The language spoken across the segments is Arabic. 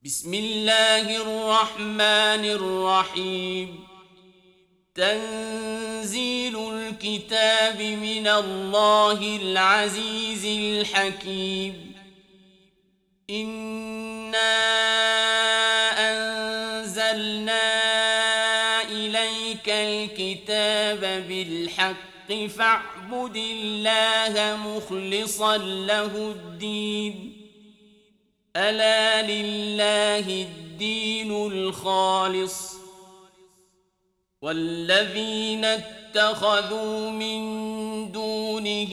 بسم الله الرحمن الرحيم. تنزيل الكتاب من الله العزيز الحكيم. إنا أنزلنا إليك الكتاب بالحق فاعبد الله مخلصا له الدين. ألا لله الدين الخالص. والذين اتخذوا من دونه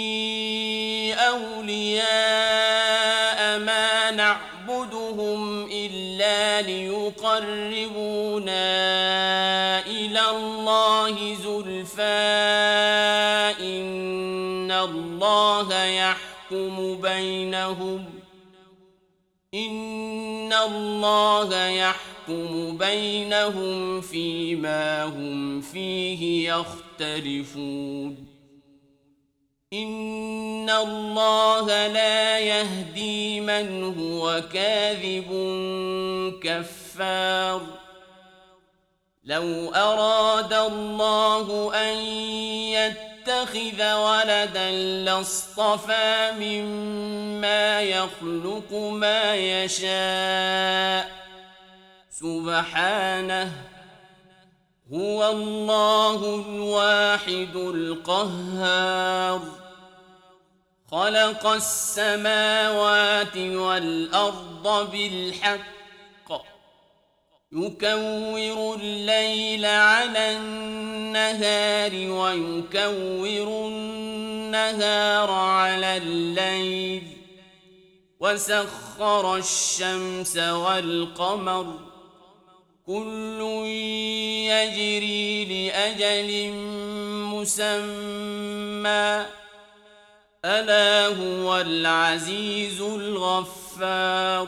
أولياء ما نعبدهم إلا ليقربونا إلى الله زلفى إن الله يحكم بينهم فيما هم فيه يختلفون. إن الله لا يهدي من هو كاذب كفار. لو أراد الله أن يتخذ ولدا لاصطفى مما يخلق ما يشاء سبحانه هو الله الواحد القهار. خلق السماوات والأرض بالحق يكور الليل على النهار ويكور النهار على الليل وسخر الشمس والقمر كل يجري لأجل مسمى ألا هو العزيز الغفار.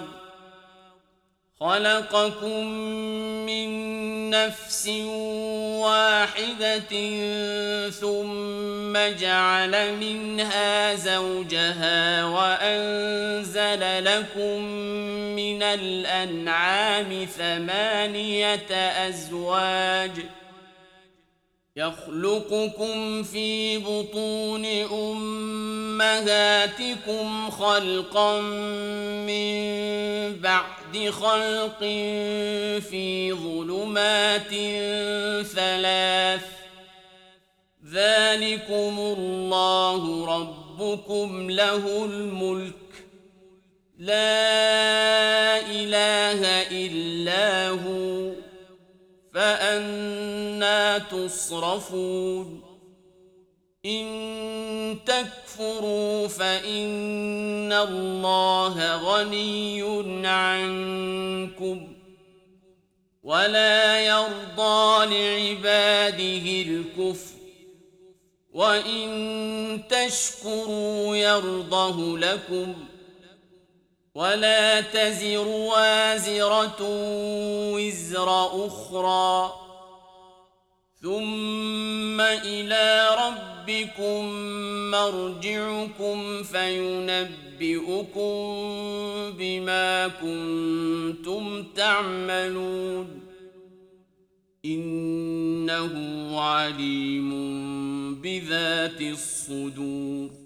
خلقكم من نفس واحدة ثم جعل منها زوجها وأنزل لكم من الأنعام 8 أزواج يخلقكم في بطون أمهاتكم خلقا من بعد خلق في ظلمات 3 ذلكم الله ربكم له الملك لا إله إلا هو فأنى تصرفون. إن تكفروا فإن الله غني عنكم ولا يرضى لعباده الكفر وإن تشكروا يرضه لكم ولا تزر وازرة وزر أخرى ثم إلى ربكم مرجعكم فينبئكم بما كنتم تعملون إنه عليم بذات الصدور.